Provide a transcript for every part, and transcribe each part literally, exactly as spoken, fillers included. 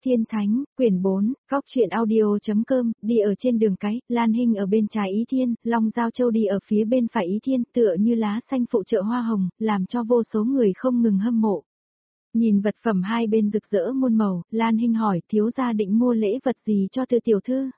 Tiên Thánh, quyển bốn, góc truyện audio.com, đi ở trên đường cái, Lan Hinh ở bên trái Ý Thiên, Long Giao Châu đi ở phía bên phải Ý Thiên, tựa như lá xanh phụ trợ hoa hồng, làm cho vô số người không ngừng hâm mộ. Nhìn vật phẩm hai bên rực rỡ muôn màu, Lan Hinh hỏi thiếu gia định mua lễ vật gì cho Từ tiểu thư.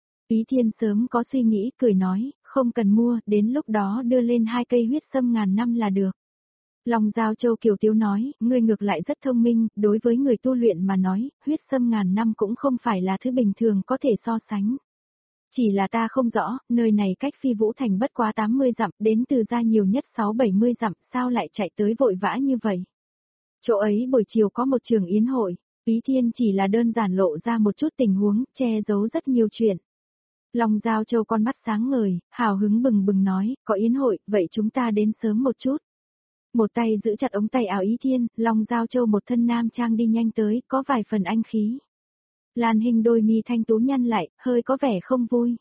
Ý Thiên sớm có suy nghĩ, cười nói, không cần mua, đến lúc đó đưa lên hai cây huyết sâm ngàn năm là được. Long Giao Châu kiều tiếu nói, ngươi ngược lại rất thông minh, đối với người tu luyện mà nói, huyết sâm ngàn năm cũng không phải là thứ bình thường có thể so sánh. Chỉ là ta không rõ, nơi này cách Phi Vũ Thành bất quá tám mươi dặm, đến từ ra nhiều nhất sáu bảy mươi dặm, sao lại chạy tới vội vã như vậy? Chỗ ấy buổi chiều có một trường yến hội, Ý Thiên chỉ là đơn giản lộ ra một chút tình huống, che giấu rất nhiều chuyện. Long Giao Châu con mắt sáng ngời, hào hứng bừng bừng nói, có yến hội, vậy chúng ta đến sớm một chút. Một tay giữ chặt ống tay áo Ý Thiên, Long Giao Châu một thân nam trang đi nhanh tới, có vài phần anh khí. Lan Hinh đôi mi thanh tú nhăn lại, hơi có vẻ không vui.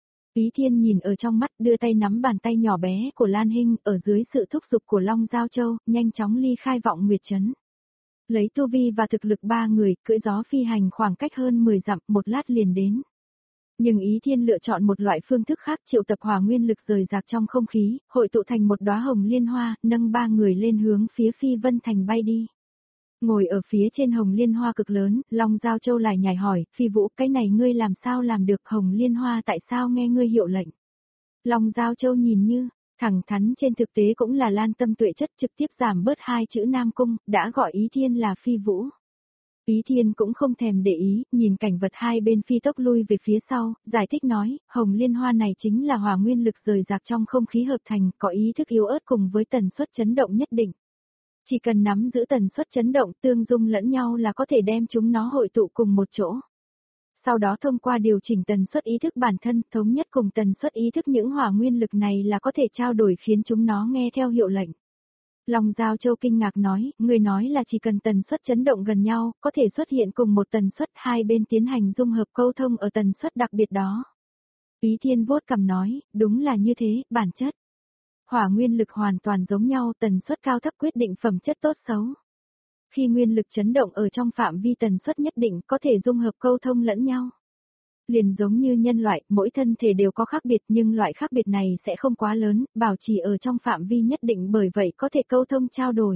Ý Thiên nhìn ở trong mắt, đưa tay nắm bàn tay nhỏ bé của Lan Hinh, ở dưới sự thúc giục của Long Giao Châu, nhanh chóng ly khai vọng nguyệt trấn. Lấy tu vi và thực lực ba người, cưỡi gió phi hành khoảng cách hơn mười dặm, một lát liền đến. Nhưng Ý Thiên lựa chọn một loại phương thức khác, triệu tập hỏa nguyên lực rời rạc trong không khí, hội tụ thành một đóa hồng liên hoa, nâng ba người lên hướng phía Phi Vân Thành bay đi. Ngồi ở phía trên hồng liên hoa cực lớn, Long Giao Châu lại nhảy hỏi, Phi Vũ, cái này ngươi làm sao làm được, hồng liên hoa tại sao nghe ngươi hiệu lệnh? Long Giao Châu nhìn như, thẳng thắn trên thực tế cũng là Lan Tâm tuệ chất, trực tiếp giảm bớt hai chữ Nam Cung, đã gọi Ý Thiên là Phi Vũ. Ý Thiên cũng không thèm để ý, nhìn cảnh vật hai bên phi tốc lui về phía sau, giải thích nói, hồng liên hoa này chính là hỏa nguyên lực rời rạc trong không khí hợp thành, có ý thức yếu ớt cùng với tần suất chấn động nhất định. Chỉ cần nắm giữ tần suất chấn động tương dung lẫn nhau là có thể đem chúng nó hội tụ cùng một chỗ. Sau đó thông qua điều chỉnh tần suất ý thức bản thân, thống nhất cùng tần suất ý thức những hỏa nguyên lực này là có thể trao đổi khiến chúng nó nghe theo hiệu lệnh. Long Giao Châu kinh ngạc nói, người nói là chỉ cần tần suất chấn động gần nhau, có thể xuất hiện cùng một tần suất, hai bên tiến hành dung hợp câu thông ở tần suất đặc biệt đó. Ý Thiên vuốt cằm nói, đúng là như thế, bản chất. Hỏa nguyên lực hoàn toàn giống nhau, tần suất cao thấp quyết định phẩm chất tốt xấu. Khi nguyên lực chấn động ở trong phạm vi tần suất nhất định có thể dung hợp câu thông lẫn nhau. Liền giống như nhân loại, mỗi thân thể đều có khác biệt nhưng loại khác biệt này sẽ không quá lớn, bảo trì ở trong phạm vi nhất định bởi vậy có thể câu thông trao đổi.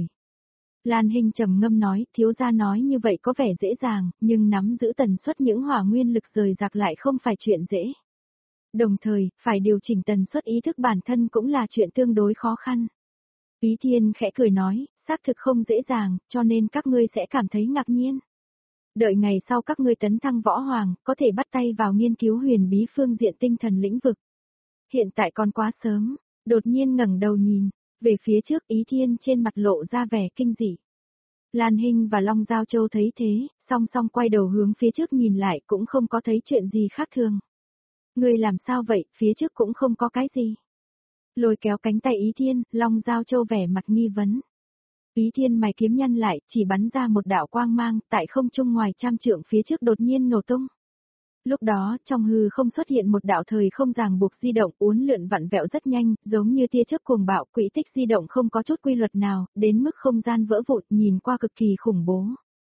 Lan Hinh trầm ngâm nói, thiếu gia nói như vậy có vẻ dễ dàng, nhưng nắm giữ tần suất những hỏa nguyên lực rời rạc lại không phải chuyện dễ. Đồng thời, phải điều chỉnh tần suất ý thức bản thân cũng là chuyện tương đối khó khăn. Ý Thiên khẽ cười nói, xác thực không dễ dàng, cho nên các ngươi sẽ cảm thấy ngạc nhiên. Đợi ngày sau các ngươi tấn thăng võ hoàng, có thể bắt tay vào nghiên cứu huyền bí phương diện tinh thần lĩnh vực. Hiện tại còn quá sớm, đột nhiên ngẩng đầu nhìn, về phía trước Ý Thiên trên mặt lộ ra vẻ kinh dị. Lan Hinh và Long Giao Châu thấy thế, song song quay đầu hướng phía trước nhìn lại cũng không có thấy chuyện gì khác thường. Ngươi làm sao vậy, phía trước cũng không có cái gì. Lôi kéo cánh tay Ý Thiên, Long Giao Châu vẻ mặt nghi vấn. Ý Thiên mày kiếm nhăn lại, chỉ bắn ra một đạo quang mang, tại không trung ngoài trăm trượng phía trước đột nhiên nổ tung. Lúc đó, trong hư không xuất hiện một đạo thời không ràng buộc di động, uốn lượn vặn vẹo rất nhanh, giống như tia chớp cuồng bạo, quỹ tích di động không có chút quy luật nào, đến mức không gian vỡ vụn, nhìn qua cực kỳ khủng bố.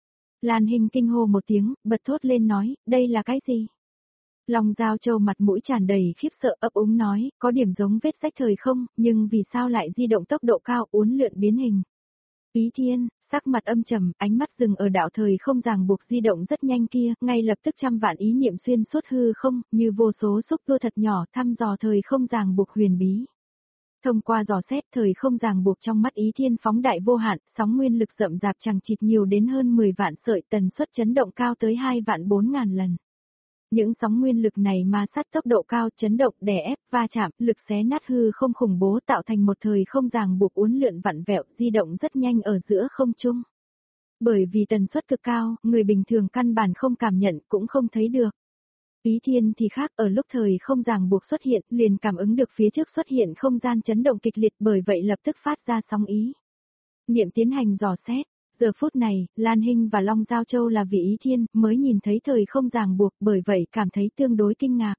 Lan Hinh kinh hô một tiếng, bật thốt lên nói, đây là cái gì? Long Giao Châu mặt mũi tràn đầy khiếp sợ ấp úng nói, có điểm giống vết rách thời không, nhưng vì sao lại di động tốc độ cao uốn lượn biến hình? Ý Thiên, sắc mặt âm trầm, ánh mắt dừng ở đạo thời không ràng buộc di động rất nhanh kia, ngay lập tức trăm vạn ý niệm xuyên suốt hư không, như vô số xúc tua thật nhỏ thăm dò thời không ràng buộc huyền bí. Thông qua dò xét thời không ràng buộc trong mắt Ý Thiên phóng đại vô hạn, sóng nguyên lực rậm rạp chằng chịt nhiều đến hơn mười vạn sợi, tần suất chấn động cao tới hai vạn bốn ngàn lần. Những sóng nguyên lực này ma sát tốc độ cao, chấn động, đè ép, va chạm, lực xé nát hư không khủng bố tạo thành một thời không ràng buộc uốn lượn vặn vẹo, di động rất nhanh ở giữa không trung. Bởi vì tần suất cực cao, người bình thường căn bản không cảm nhận cũng không thấy được. Ý Thiên thì khác, ở lúc thời không ràng buộc xuất hiện, liền cảm ứng được phía trước xuất hiện không gian chấn động kịch liệt, bởi vậy lập tức phát ra sóng ý. Niệm tiến hành dò xét. Giờ phút này, Lan Hinh và Long Giao Châu là vì Ý Thiên mới nhìn thấy thời không ràng buộc, bởi vậy cảm thấy tương đối kinh ngạc.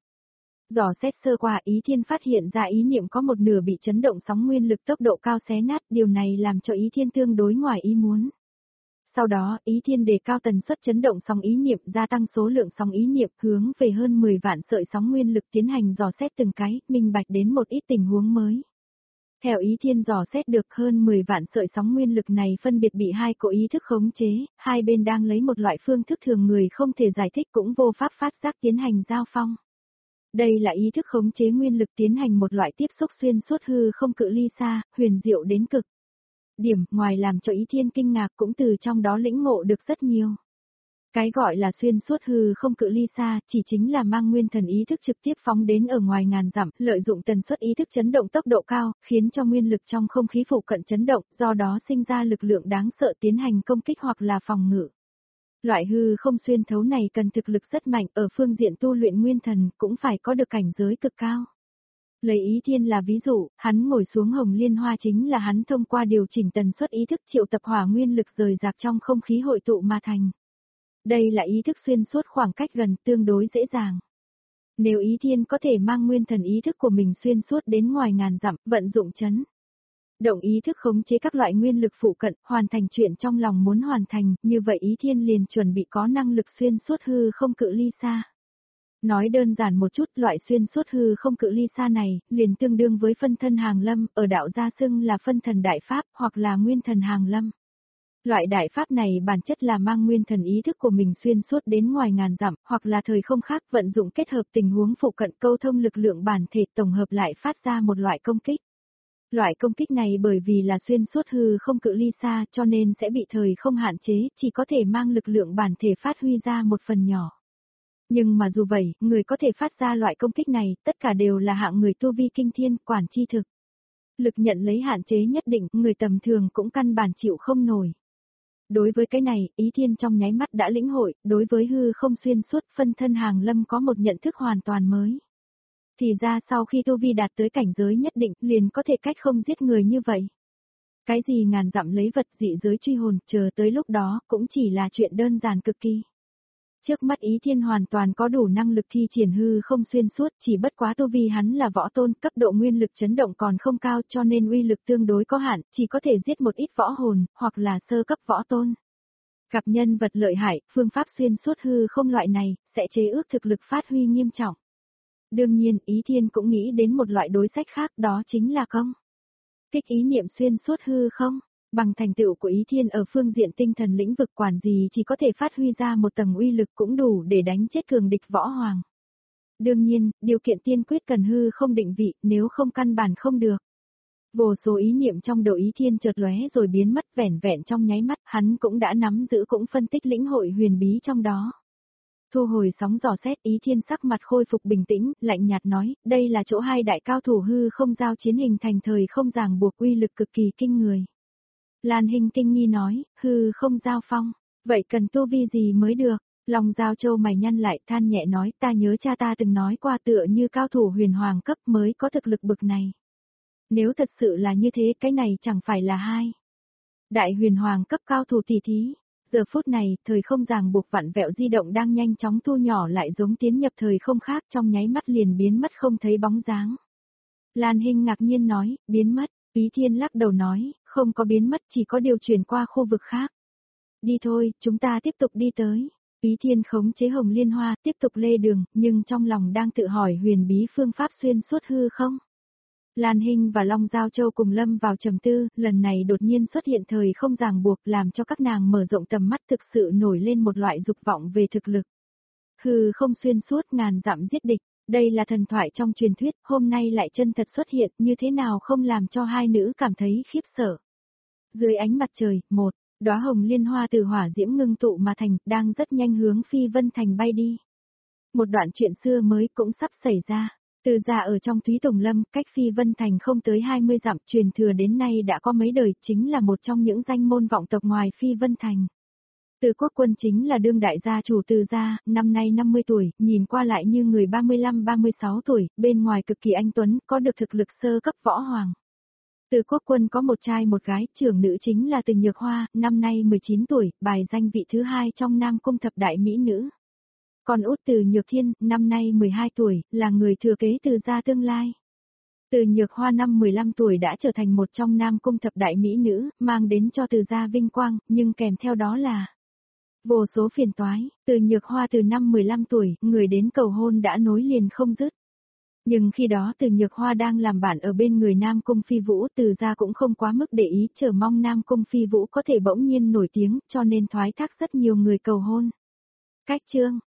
Dò xét sơ qua Ý Thiên phát hiện ra ý niệm có một nửa bị chấn động sóng nguyên lực tốc độ cao xé nát, điều này làm cho Ý Thiên tương đối ngoài ý muốn. Sau đó, Ý Thiên đề cao tần suất chấn động sóng ý niệm, gia tăng số lượng sóng ý niệm, hướng về hơn mười vạn sợi sóng nguyên lực tiến hành dò xét từng cái, minh bạch đến một ít tình huống mới. Theo Ý Thiên dò xét được hơn mười vạn sợi sóng nguyên lực này phân biệt bị hai cỗ ý thức khống chế, hai bên đang lấy một loại phương thức thường người không thể giải thích cũng vô pháp phát giác tiến hành giao phong. Đây là ý thức khống chế nguyên lực tiến hành một loại tiếp xúc xuyên suốt hư không cự ly xa, huyền diệu đến cực. Điểm, ngoài làm cho Ý Thiên kinh ngạc cũng từ trong đó lĩnh ngộ được rất nhiều. Cái gọi là xuyên suốt hư không cự ly xa, chỉ chính là mang nguyên thần ý thức trực tiếp phóng đến ở ngoài ngàn dặm, lợi dụng tần suất ý thức chấn động tốc độ cao, khiến cho nguyên lực trong không khí phụ cận chấn động, do đó sinh ra lực lượng đáng sợ tiến hành công kích hoặc là phòng ngự. Loại hư không xuyên thấu này cần thực lực rất mạnh, ở phương diện tu luyện nguyên thần cũng phải có được cảnh giới cực cao. Lấy Ý Thiên là ví dụ, hắn ngồi xuống hồng liên hoa chính là hắn thông qua điều chỉnh tần suất ý thức triệu tập hỏa nguyên lực rời rạc trong không khí hội tụ mà thành. Đây là ý thức xuyên suốt khoảng cách gần tương đối dễ dàng. Nếu Ý Thiên có thể mang nguyên thần ý thức của mình xuyên suốt đến ngoài ngàn dặm, vận dụng chấn động ý thức khống chế các loại nguyên lực phụ cận, hoàn thành chuyện trong lòng muốn hoàn thành, như vậy Ý Thiên liền chuẩn bị có năng lực xuyên suốt hư không cự ly xa. Nói đơn giản một chút, loại xuyên suốt hư không cự ly xa này, liền tương đương với phân thân hàng lâm, ở đạo gia xưng là phân thần đại pháp, hoặc là nguyên thần hàng lâm. Loại đại pháp này bản chất là mang nguyên thần ý thức của mình xuyên suốt đến ngoài ngàn dặm, hoặc là thời không khác vận dụng kết hợp tình huống phụ cận câu thông lực lượng bản thể tổng hợp lại phát ra một loại công kích. Loại công kích này bởi vì là xuyên suốt hư không cự ly xa cho nên sẽ bị thời không hạn chế, chỉ có thể mang lực lượng bản thể phát huy ra một phần nhỏ. Nhưng mà dù vậy, người có thể phát ra loại công kích này, tất cả đều là hạng người tu vi kinh thiên, quản chi thực. Lực nhận lấy hạn chế nhất định, người tầm thường cũng căn bản chịu không nổi. Đối với cái này, Ý Thiên trong nháy mắt đã lĩnh hội, đối với hư không xuyên suốt phân thân hàng lâm có một nhận thức hoàn toàn mới. Thì ra sau khi tu vi đạt tới cảnh giới nhất định, liền có thể cách không giết người như vậy. Cái gì ngàn dặm lấy vật dị giới truy hồn, chờ tới lúc đó, cũng chỉ là chuyện đơn giản cực kỳ. Trước mắt Ý Thiên hoàn toàn có đủ năng lực thi triển hư không xuyên suốt, chỉ bất quá tu vi hắn là võ tôn, cấp độ nguyên lực chấn động còn không cao cho nên uy lực tương đối có hạn, chỉ có thể giết một ít võ hồn, hoặc là sơ cấp võ tôn. Gặp nhân vật lợi hại, phương pháp xuyên suốt hư không loại này, sẽ chế ước thực lực phát huy nghiêm trọng. Đương nhiên, Ý Thiên cũng nghĩ đến một loại đối sách khác, đó chính là công kích ý niệm xuyên suốt hư không. Bằng thành tựu của Ý Thiên ở phương diện tinh thần lĩnh vực quản gì chỉ có thể phát huy ra một tầng uy lực cũng đủ để đánh chết cường địch võ hoàng. Đương nhiên, điều kiện tiên quyết cần hư không định vị, nếu không căn bản không được. Vô số ý niệm trong đầu Ý Thiên chợt lóe rồi biến mất, vẻn vẹn trong nháy mắt, hắn cũng đã nắm giữ cũng phân tích lĩnh hội huyền bí trong đó. Thu hồi sóng dò xét, Ý Thiên sắc mặt khôi phục bình tĩnh, lạnh nhạt nói, đây là chỗ hai đại cao thủ hư không giao chiến hình thành thời không ràng buộc uy lực cực kỳ kinh người. Lan Hinh kinh nghi nói, hư không giao phong, vậy cần tu vi gì mới được? Long Giao Châu mày nhăn lại, than nhẹ nói, ta nhớ cha ta từng nói qua tựa như cao thủ huyền hoàng cấp mới có thực lực bực này. Nếu thật sự là như thế, cái này chẳng phải là hai đại huyền hoàng cấp cao thủ tỷ thí. Giờ phút này, thời không ràng buộc vặn vẹo di động đang nhanh chóng thu nhỏ lại giống tiến nhập thời không khác, trong nháy mắt liền biến mất không thấy bóng dáng. Lan Hinh ngạc nhiên nói, biến mất. Ý Thiên lắc đầu nói, không có biến mất, chỉ có điều chuyển qua khu vực khác. Đi thôi, chúng ta tiếp tục đi tới. Ý Thiên khống chế hồng liên hoa, tiếp tục lê đường, nhưng trong lòng đang tự hỏi huyền bí phương pháp xuyên suốt hư không. Lan Hinh và Long Giao Châu cùng lâm vào trầm tư, lần này đột nhiên xuất hiện thời không ràng buộc làm cho các nàng mở rộng tầm mắt, thực sự nổi lên một loại dục vọng về thực lực. Hư không xuyên suốt ngàn dặm giết địch. Đây là thần thoại trong truyền thuyết, hôm nay lại chân thật xuất hiện, như thế nào không làm cho hai nữ cảm thấy khiếp sợ. Dưới ánh mặt trời, một đóa hồng liên hoa từ hỏa diễm ngưng tụ mà thành, đang rất nhanh hướng Phi Vân Thành bay đi. Một đoạn chuyện xưa mới cũng sắp xảy ra. Từ gia ở trong Thúy Tùng Lâm, cách Phi Vân Thành không tới hai mươi dặm, truyền thừa đến nay đã có mấy đời, chính là một trong những danh môn vọng tộc ngoài Phi Vân Thành. Từ Quốc Quân chính là đương đại gia chủ Từ gia, năm nay năm mươi tuổi, nhìn qua lại như người ba mươi lăm ba mươi sáu tuổi, bên ngoài cực kỳ anh tuấn, có được thực lực sơ cấp võ hoàng. Từ Quốc Quân có một trai một gái, trưởng nữ chính là Từ Nhược Hoa, năm nay mười chín tuổi, bài danh vị thứ hai trong Nam Cung thập đại mỹ nữ. Còn út Từ Nhược Thiên, năm nay mười hai tuổi, là người thừa kế Từ gia tương lai. Từ Nhược Hoa năm mười lăm tuổi đã trở thành một trong Nam Cung thập đại mỹ nữ, mang đến cho Từ gia vinh quang, nhưng kèm theo đó là vô số phiền toái. Từ Nhược Hoa từ năm mười lăm tuổi, người đến cầu hôn đã nối liền không dứt. Nhưng khi đó Từ Nhược Hoa đang làm bạn ở bên người Nam Cung Phi Vũ, Từ gia cũng không quá mức để ý, chờ mong Nam Cung Phi Vũ có thể bỗng nhiên nổi tiếng, cho nên thoái thác rất nhiều người cầu hôn. Cách chương